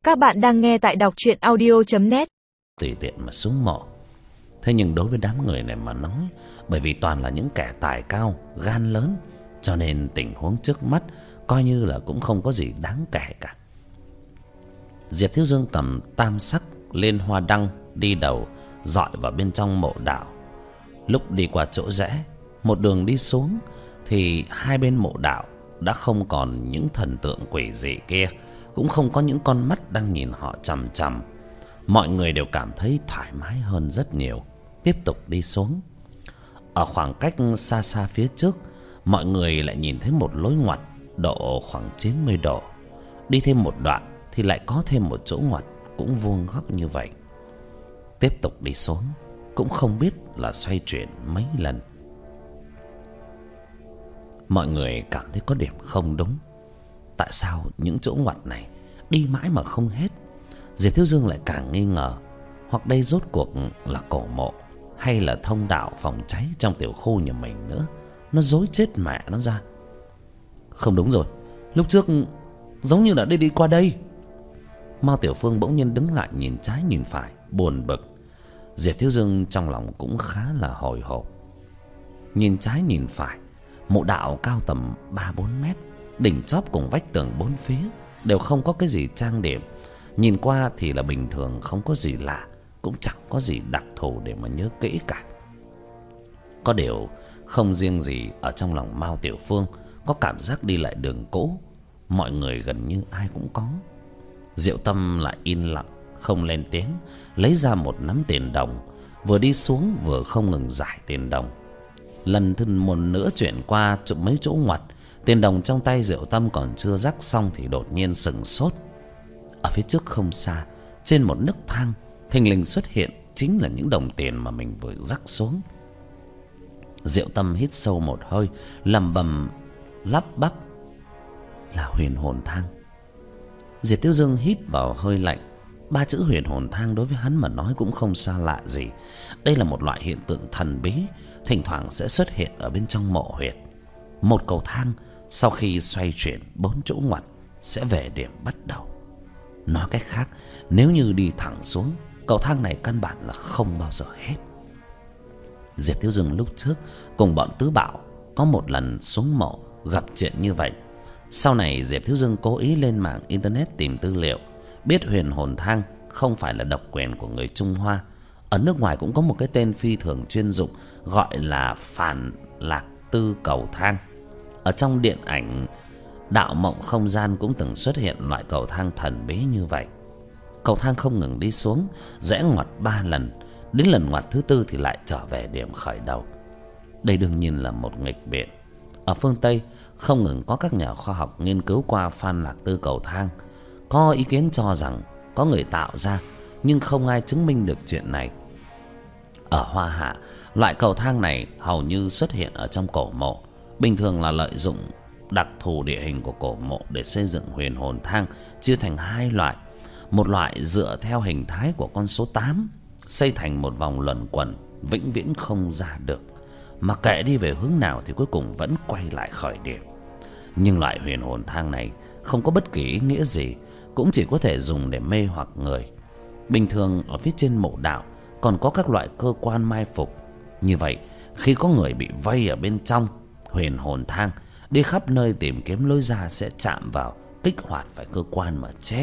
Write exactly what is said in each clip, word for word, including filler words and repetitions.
Các bạn đang nghe tại đọc truyện audio chấm net. Tùy tiện mà xuống mộ. Thế nhưng đối với đám người này mà nói, bởi vì toàn là những kẻ tài cao, gan lớn, cho nên tình huống trước mắt coi như là cũng không có gì đáng kể cả. Diệp Thiếu Dương cầm tam sắc liên hoa đăng đi đầu, dọi vào bên trong mộ đạo. Lúc đi qua chỗ rẽ, một đường đi xuống, thì hai bên mộ đạo đã không còn những thần tượng quỷ dị kia, cũng không có những con mắt đang nhìn họ chằm chằm. Mọi người đều cảm thấy thoải mái hơn rất nhiều. Tiếp tục đi xuống. Ở khoảng cách xa xa phía trước, mọi người lại nhìn thấy một lối ngoặt độ khoảng chín mươi độ. Đi thêm một đoạn thì lại có thêm một chỗ ngoặt cũng vuông góc như vậy. Tiếp tục đi xuống, cũng không biết là xoay chuyển mấy lần. Mọi người cảm thấy có điểm không đúng. Tại sao những chỗ ngoặt này đi mãi mà không hết? Diệp Thiếu Dương lại càng nghi ngờ, hoặc đây rốt cuộc là cổ mộ hay là thông đạo phòng cháy trong tiểu khu nhà mình nữa. Nó rối chết mẹ nó ra. Không đúng rồi, lúc trước giống như là đi đi qua đây. Mao Tiểu Phương bỗng nhiên đứng lại, nhìn trái nhìn phải, buồn bực. Diệp Thiếu Dương trong lòng cũng khá là hồi hộp. Nhìn trái nhìn phải, mộ đạo cao tầm ba bốn mét, đỉnh chóp cùng vách tường bốn phía đều không có cái gì trang điểm. Nhìn qua thì là bình thường, không có gì lạ, cũng chẳng có gì đặc thù để mà nhớ kỹ cả. Có điều không riêng gì ở trong lòng Mao Tiểu Phương có cảm giác đi lại đường cũ, mọi người gần như ai cũng có. Diệu Tâm lại yên lặng, không lên tiếng, lấy ra một nắm tiền đồng, vừa đi xuống vừa không ngừng giải tiền đồng. Lần thứ một nữa chuyển qua chụp mấy chỗ ngoặt, tiền đồng trong tay Diệu Tâm còn chưa rắc xong thì đột nhiên sững sốt. Ở phía trước không xa, trên một nấc thang, thình lình xuất hiện chính là những đồng tiền mà mình vừa rắc xuống. Diệu Tâm hít sâu một hơi, lẩm bẩm lắp bắp: là huyền hồn thang. Diệp Tiêu Dương hít vào hơi lạnh. Ba chữ huyền hồn thang đối với hắn mà nói cũng không xa lạ gì. Đây là một loại hiện tượng thần bí, thỉnh thoảng sẽ xuất hiện ở bên trong mộ huyệt. Một cầu thang sau khi xoay chuyển bốn chỗ ngoặt sẽ về điểm bắt đầu. Nói cách khác, nếu như đi thẳng xuống, cầu thang này căn bản là không bao giờ hết. Diệp Thiếu Dương lúc trước cùng bọn Tứ Bảo có một lần xuống mộ gặp chuyện như vậy. Sau này Diệp Thiếu Dương cố ý lên mạng internet tìm tư liệu, biết huyền hồn thang không phải là độc quyền của người Trung Hoa. Ở nước ngoài cũng có một cái tên phi thường chuyên dụng, gọi là Phản Lạc Tư Cầu Thang. Ở trong điện ảnh Đạo Mộng Không Gian cũng từng xuất hiện loại cầu thang thần bí như vậy. Cầu thang không ngừng đi xuống, rẽ ngoặt ba lần, đến lần ngoặt thứ tư thì lại trở về điểm khởi đầu. Đây đương nhiên là một nghịch biện. Ở phương Tây không ngừng có các nhà khoa học nghiên cứu qua Phan Lạc Tư Cầu Thang. Có ý kiến cho rằng có người tạo ra, nhưng không ai chứng minh được chuyện này. Ở Hoa Hạ, loại cầu thang này hầu như xuất hiện ở trong cổ mộ. Bình thường là lợi dụng đặc thù địa hình của cổ mộ để xây dựng huyền hồn thang, chia thành hai loại. Một loại dựa theo hình thái của con số tám, xây thành một vòng luẩn quẩn vĩnh viễn không ra được, mà kệ đi về hướng nào thì cuối cùng vẫn quay lại khởi điểm. Nhưng loại huyền hồn thang này không có bất kỳ ý nghĩa gì, cũng chỉ có thể dùng để mê hoặc người. Bình thường ở phía trên mộ đạo còn có các loại cơ quan mai phục. Như vậy, khi có người bị vây ở bên trong huyền hồn thang, đi khắp nơi tìm kiếm lối ra sẽ chạm vào, kích hoạt phải cơ quan mà chết.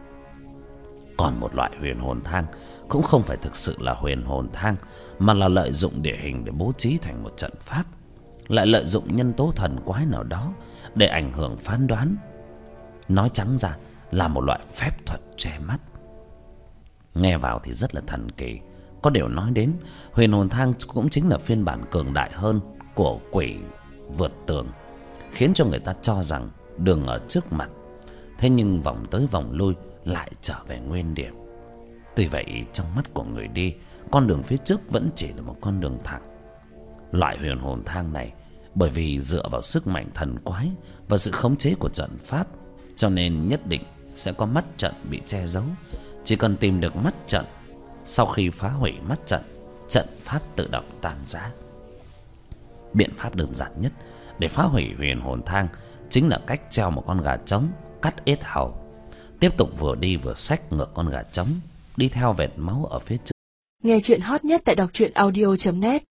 Còn một loại huyền hồn thang cũng không phải thực sự là huyền hồn thang, mà là lợi dụng địa hình để bố trí thành một trận pháp, lại lợi dụng nhân tố thần quái nào đó để ảnh hưởng phán đoán. Nói trắng ra là một loại phép thuật che mắt. Nghe vào thì rất là thần kỳ. Có điều nói đến, huyền hồn thang cũng chính là phiên bản cường đại hơn của quỷ vượt tường, khiến cho người ta cho rằng đường ở trước mặt, thế nhưng vòng tới vòng lui lại trở về nguyên điểm. Tuy vậy, trong mắt của người đi, con đường phía trước vẫn chỉ là một con đường thẳng. Loại huyền hồn thang này bởi vì dựa vào sức mạnh thần quái và sự khống chế của trận pháp, cho nên nhất định sẽ có mắt trận bị che giấu. Chỉ cần tìm được mắt trận, sau khi phá hủy mắt trận, trận pháp tự động tan rã. Biện pháp đơn giản nhất để phá hủy huyền hồn thang chính là cách treo một con gà trống cắt yết hầu. tiếp tục vừa đi vừa xách ngược con gà trống đi theo vệt máu ở phía trước. Nghe chuyện hot nhất tại đọc truyện audio chấm net.